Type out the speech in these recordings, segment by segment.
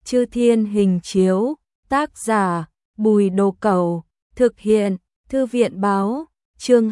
Chư Thiên Hình Chiếu, tác giả, Bùi Đồ Cẩu, thực hiện, Thư viện Báo, chương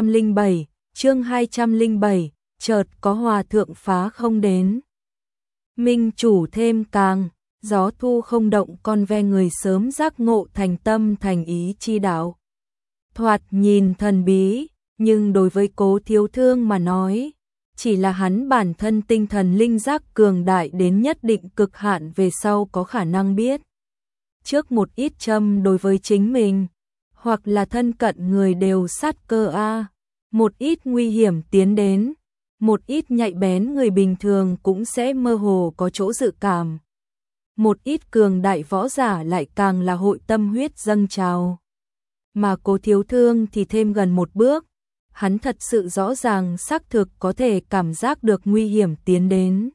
207, chợt có hòa thượng phá không đến. Minh chủ thêm càng, gió thu không động con ve người sớm giác ngộ thành tâm thành ý chi đạo. Thoạt nhìn thần bí, nhưng đối với Cố Thiếu Thương mà nói, chỉ là hắn bản thân tinh thần linh giác cường đại đến nhất định cực hạn về sau có khả năng biết. Trước một ít châm đối với chính mình, hoặc là thân cận người đều sát cơ một ít nguy hiểm tiến đến, một ít nhạy bén người bình thường cũng sẽ mơ hồ có chỗ dự cảm. Một ít cường đại võ giả lại càng là hội tâm huyết dâng trào. Mà Cố Thiếu Thương thì thêm gần một bước, hắn thật sự rõ ràng xác thực có thể cảm giác được nguy hiểm tiến đến.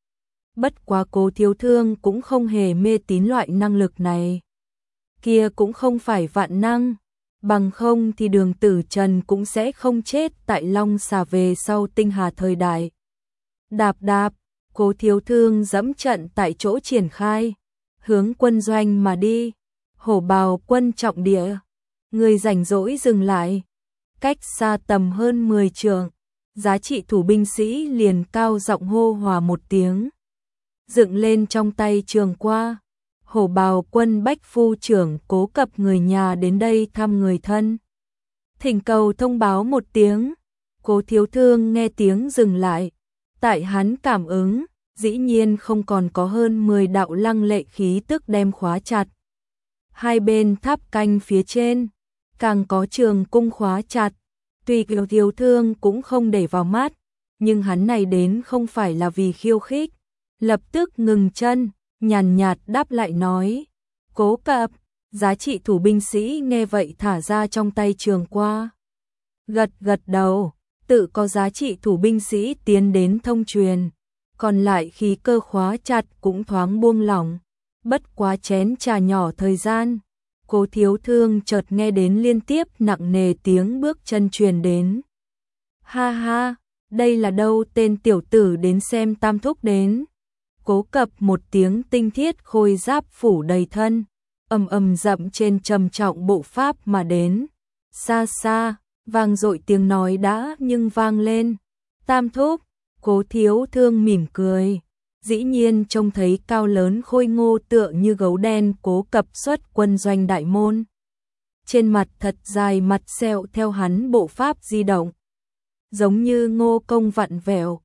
Bất quá Cố Thiếu Thương cũng không hề mê tín loại năng lực này. Kia cũng không phải vạn năng, bằng không thì Đường Tử Trần cũng sẽ không chết tại Long Xà về sau tinh hà thời đại. Đạp đạp, Cố Thiếu Thương dẫm trận tại chỗ triển khai, hướng quân doanh mà đi. Hổ Bào quân trọng địa, người rảnh rỗi dừng lại. Cách xa tầm hơn 10 trượng, giá trị thủ binh sĩ liền cao giọng hô hòa một tiếng. Dựng lên trong tay trường qua, Hổ Bào quân Bách Phu trưởng Cố Cập người nhà đến đây thăm người thân. Thỉnh cầu thông báo một tiếng, Cố Thiếu Thương nghe tiếng dừng lại. Tại hắn cảm ứng, dĩ nhiên không còn có hơn 10 đạo lăng lệ khí tức đem khóa chặt. Hai bên tháp canh phía trên, càng có trường cung khóa chặt. Tuy Cố Thiếu Thương cũng không để vào mắt, nhưng hắn này đến không phải là vì khiêu khích. Lập tức ngừng chân, nhàn nhạt đáp lại nói. Cố Cập, giá trị thủ binh sĩ nghe vậy thả ra trong tay trường qua. Gật gật đầu, tự có giá trị thủ binh sĩ tiến đến thông truyền. Còn lại khí cơ khóa chặt cũng thoáng buông lỏng. Bất quá chén trà nhỏ thời gian, Cố Thiếu Thương chợt nghe đến liên tiếp nặng nề tiếng bước chân truyền đến. Ha ha, đây là đâu, tên tiểu tử đến xem Tam Thúc đến. Cố Cập một tiếng tinh thiết khôi giáp phủ đầy thân, ầm dậm trên trầm trọng bộ pháp mà đến. Xa xa, vang dội tiếng nói đã nhưng vang lên. Tam Thúc, Cố Thiếu Thương mỉm cười. Dĩ nhiên trông thấy cao lớn khôi ngô tựa như gấu đen Cố Cập xuất quân doanh đại môn. Trên mặt thật dài mặt sẹo theo hắn bộ pháp di động. Giống như Ngô Công vặn vẹo.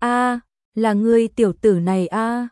Là ngươi tiểu tử này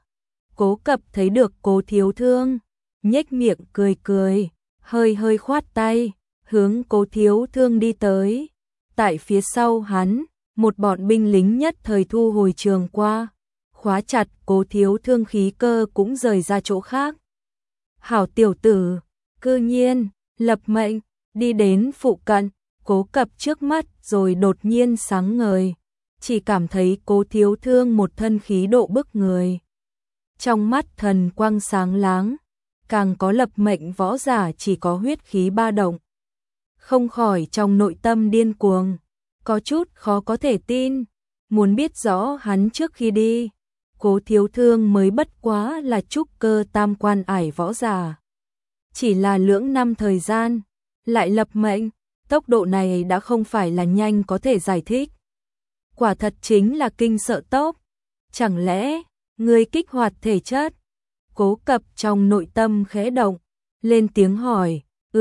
Cố Cập thấy được Cố Thiếu Thương, nhếch miệng cười cười, hơi khoát tay, hướng Cố Thiếu Thương đi tới. Tại phía sau hắn, một bọn binh lính nhất thời thu hồi trường qua, khóa chặt Cố Thiếu Thương khí cơ cũng rời ra chỗ khác. Hảo tiểu tử, cư nhiên, lập mệnh, đi đến phụ cận, Cố Cập trước mắt rồi đột nhiên sáng ngời. Chỉ cảm thấy Cố Thiếu Thương một thân khí độ bức người. Trong mắt thần quang sáng láng, càng có lập mệnh võ giả chỉ có huyết khí ba động. Không khỏi trong nội tâm điên cuồng, có chút khó có thể tin, muốn biết rõ hắn trước khi đi. Cố Thiếu Thương mới bất quá là trúc cơ tam quan ải võ giả. Chỉ là lưỡng năm thời gian, lại lập mệnh, tốc độ này đã không phải là nhanh có thể giải thích. Quả thật chính là kinh sợ tốc. Chẳng lẽ, ngươi kích hoạt thể chất? Cố Cập trong nội tâm khẽ động, lên tiếng hỏi.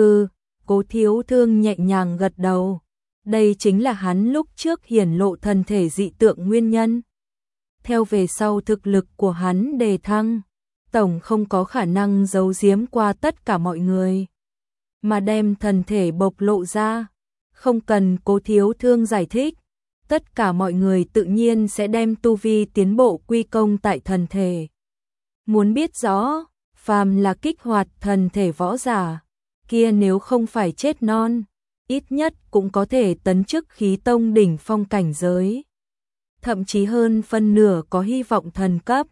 Cố Thiếu Thương nhẹ nhàng gật đầu. Đây chính là hắn lúc trước hiển lộ thân thể dị tượng nguyên nhân. Theo về sau thực lực của hắn đề thăng, tổng không có khả năng giấu giếm qua tất cả mọi người, mà đem thân thể bộc lộ ra. Không cần Cố Thiếu Thương giải thích, tất cả mọi người tự nhiên sẽ đem tu vi tiến bộ quy công tại thân thể. Muốn biết rõ, phàm là kích hoạt thân thể võ giả, kia nếu không phải chết non, ít nhất cũng có thể tấn chức khí tông đỉnh phong cảnh giới. Thậm chí hơn phân nửa có hy vọng thần cấp.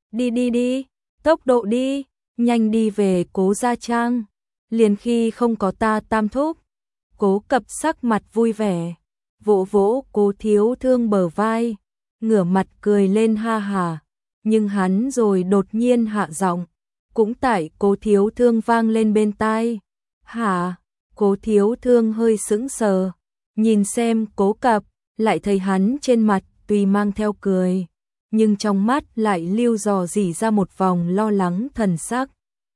Đi, tốc độ đi, nhanh đi về Cố gia trang, liền khi không có ta Tam Thúc. Cố Cập sắc mặt vui vẻ, vỗ vỗ Cố Thiếu Thương bờ vai, ngửa mặt cười lên ha hà, nhưng hắn rồi đột nhiên hạ giọng, cũng tại Cố Thiếu Thương vang lên bên tai. Hả? Cố Thiếu Thương hơi sững sờ, nhìn xem Cố Cập, lại thấy hắn trên mặt tuy mang theo cười, nhưng trong mắt lại lưu dò dỉ ra một vòng lo lắng thần sắc.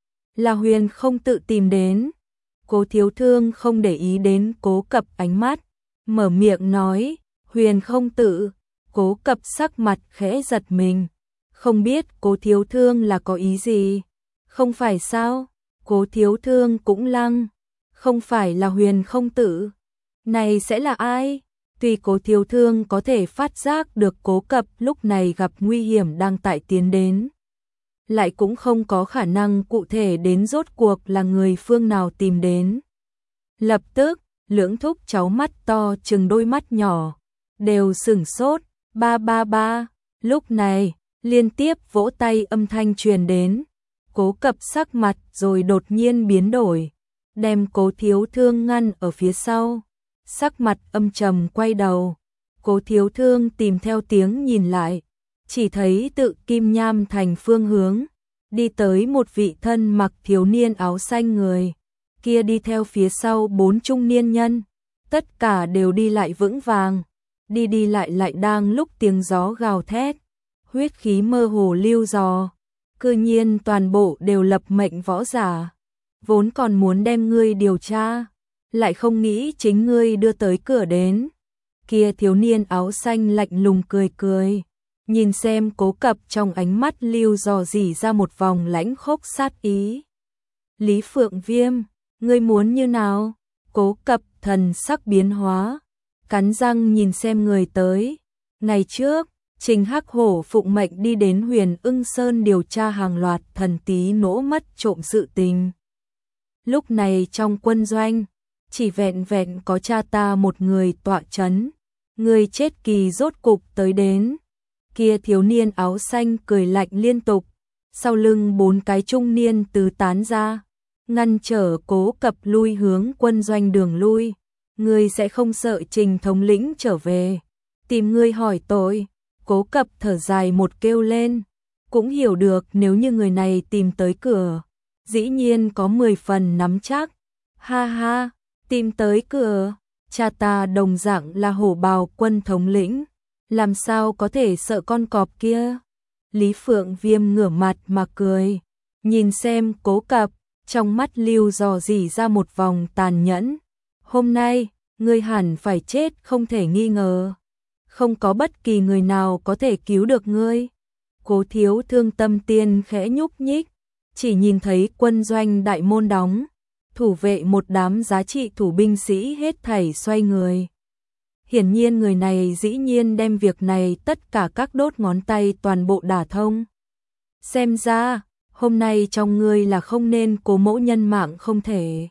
Là Huyền không tự tìm đến. Cố Thiếu Thương không để ý đến Cố Cập ánh mắt, mở miệng nói, Huyền không tự. Cố Cập sắc mặt khẽ giật mình, không biết Cố Thiếu Thương là có ý gì. Không phải sao? Cố Thiếu Thương cũng lăng, không phải là Huyền không tự. Này sẽ là ai? Tuy Cố Thiếu Thương có thể phát giác được Cố Cập lúc này gặp nguy hiểm đang tại tiến đến, lại cũng không có khả năng cụ thể đến rốt cuộc là người phương nào tìm đến. Lập tức, lưỡng thúc cháu mắt to chừng đôi mắt nhỏ, đều sửng sốt, ba ba ba. Lúc này, liên tiếp vỗ tay âm thanh truyền đến. Cố Cập sắc mặt rồi đột nhiên biến đổi, đem Cố Thiếu Thương ngăn ở phía sau. Sắc mặt âm trầm quay đầu, Cố Thiếu Thương tìm theo tiếng nhìn lại, chỉ thấy tự Kim Nham Thành phương hướng, đi tới một vị thân mặc thiếu niên áo xanh người, kia đi theo phía sau 4 trung niên nhân, tất cả đều đi lại vững vàng, đi lại đang lúc tiếng gió gào thét, huyết khí mơ hồ lưu dò, cư nhiên toàn bộ đều lập mệnh võ giả, vốn còn muốn đem ngươi điều tra, lại không nghĩ chính ngươi đưa tới cửa đến. Kia thiếu niên áo xanh lạnh lùng cười cười, nhìn xem Cố Cập trong ánh mắt lưu dò dỉ ra một vòng lãnh khốc sát ý. Lý Phượng Viêm, ngươi muốn như nào? Cố Cập thần sắc biến hóa, cắn răng nhìn xem người tới. Ngày trước, Trình Hắc Hổ phụng mệnh đi đến Huyền Ưng Sơn điều tra hàng loạt thần tí nỗ mất trộm sự tình. Lúc này trong quân doanh, chỉ vẹn vẹn có cha ta một người tọa chấn, người chết kỳ rốt cục tới đến. Kia thiếu niên áo xanh cười lạnh liên tục, sau lưng 4 cái trung niên tứ tán ra, ngăn trở Cố Cập lui hướng quân doanh đường lui. Ngươi sẽ không sợ Trình thống lĩnh trở về tìm ngươi hỏi tội? Cố Cập thở dài một kêu lên, cũng hiểu được nếu như người này tìm tới cửa, dĩ nhiên có 10 phần nắm chắc. Ha ha, tìm tới cửa, cha ta đồng dạng là hổ bào quân thống lĩnh, làm sao có thể sợ con cọp kia? Lý Phượng Viêm ngửa mặt mà cười, nhìn xem Cố Cập, trong mắt lưu dò dỉ ra một vòng tàn nhẫn. Hôm nay, ngươi hẳn phải chết không thể nghi ngờ. Không có bất kỳ người nào có thể cứu được ngươi. Cố Thiếu Thương tâm tiên khẽ nhúc nhích, chỉ nhìn thấy quân doanh đại môn đóng, thủ vệ một đám giá trị thủ binh sĩ hết thảy xoay người. Hiển nhiên người này dĩ nhiên đem việc này tất cả các đốt ngón tay toàn bộ đả thông. Xem ra, hôm nay trong ngươi là không nên Cố mẫu nhân mạng không thể.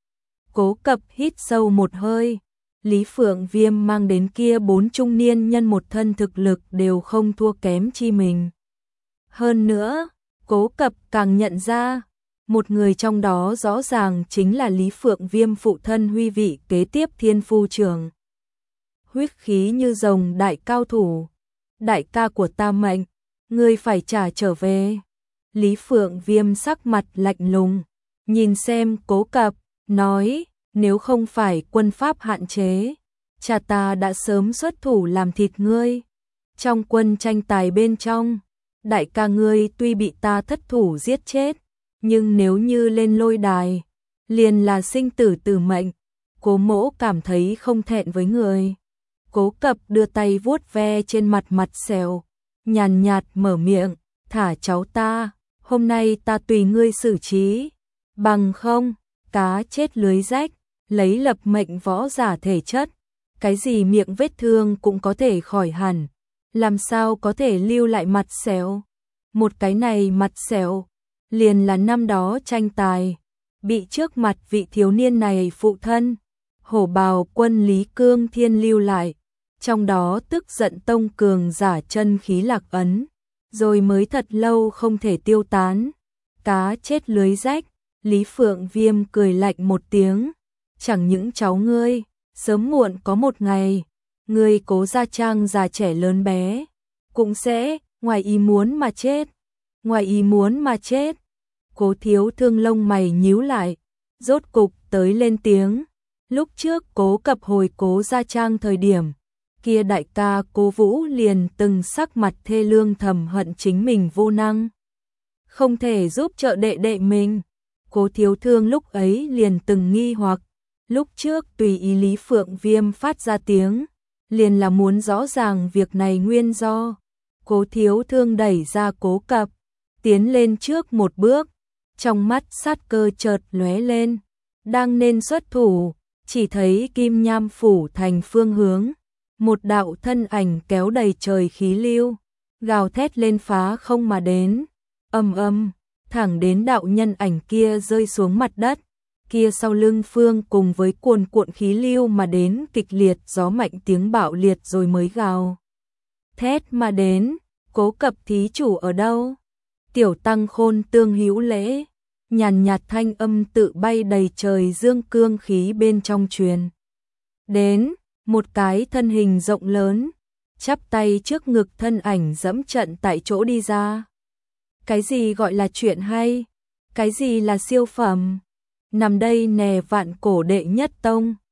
Cố Cập hít sâu một hơi, Lý Phượng Viêm mang đến kia 4 trung niên nhân một thân thực lực đều không thua kém chi mình. Hơn nữa, Cố Cập càng nhận ra, một người trong đó rõ ràng chính là Lý Phượng Viêm phụ thân huy vị kế tiếp Thiên Phu Trưởng. Huyết khí như rồng đại cao thủ, đại ca của ta mệnh, ngươi phải trả trở về. Lý Phượng Viêm sắc mặt lạnh lùng, nhìn xem Cố Cập, nói, nếu không phải quân pháp hạn chế, cha ta đã sớm xuất thủ làm thịt ngươi. Trong quân tranh tài bên trong, đại ca ngươi tuy bị ta thất thủ giết chết, nhưng nếu như lên lôi đài, liền là sinh tử tử mệnh. Cố mỗ cảm thấy không thẹn với người. Cố Cập đưa tay vuốt ve trên mặt sẹo, nhàn nhạt mở miệng, thả cháu ta, hôm nay ta tùy ngươi xử trí, bằng không, cá chết lưới rách, lấy lập mệnh võ giả thể chất, cái gì miệng vết thương cũng có thể khỏi hẳn, làm sao có thể lưu lại mặt sẹo. Một cái này mặt sẹo, liền là năm đó tranh tài, bị trước mặt vị thiếu niên này phụ thân, hổ bào quân Lý Cương Thiên lưu lại, trong đó tức giận tông cường giả chân khí lạc ấn, rồi mới thật lâu không thể tiêu tán. Cá chết lưới rách, Lý Phượng Viêm cười lạnh một tiếng, chẳng những cháu ngươi, sớm muộn có một ngày, ngươi Cố gia trang già trẻ lớn bé, cũng sẽ, ngoài ý muốn mà chết. Ngoài ý muốn mà chết. Cố Thiếu Thương lông mày nhíu lại, rốt cục tới lên tiếng. Lúc trước Cố Cập hồi Cố gia trang thời điểm, kia đại ca Cố Vũ liền từng sắc mặt thê lương thầm hận chính mình vô năng, không thể giúp trợ đệ đệ mình. Cố Thiếu Thương lúc ấy liền từng nghi hoặc, lúc trước tùy ý Lý Phượng Viêm phát ra tiếng, liền là muốn rõ ràng việc này nguyên do. Cố Thiếu Thương đẩy ra Cố Cập, tiến lên trước một bước, trong mắt sát cơ chợt lóe lên, đang nên xuất thủ, chỉ thấy Kim Nham phủ thành phương hướng, một đạo thân ảnh kéo đầy trời khí lưu, gào thét lên phá không mà đến, ầm ầm, thẳng đến đạo nhân ảnh kia rơi xuống mặt đất, kia sau lưng phương cùng với cuồn cuộn khí lưu mà đến kịch liệt gió mạnh tiếng bạo liệt rồi mới gào thét mà đến. Cố Cập thí chủ ở đâu? Tiểu tăng Khôn tương hữu lễ, nhàn nhạt thanh âm tự bay đầy trời dương cương khí bên trong truyền đến, một cái thân hình rộng lớn, chắp tay trước ngực thân ảnh dẫm trận tại chỗ đi ra. Cái gì gọi là chuyện hay? Cái gì là siêu phẩm? Nằm đây nè vạn cổ đệ nhất tông,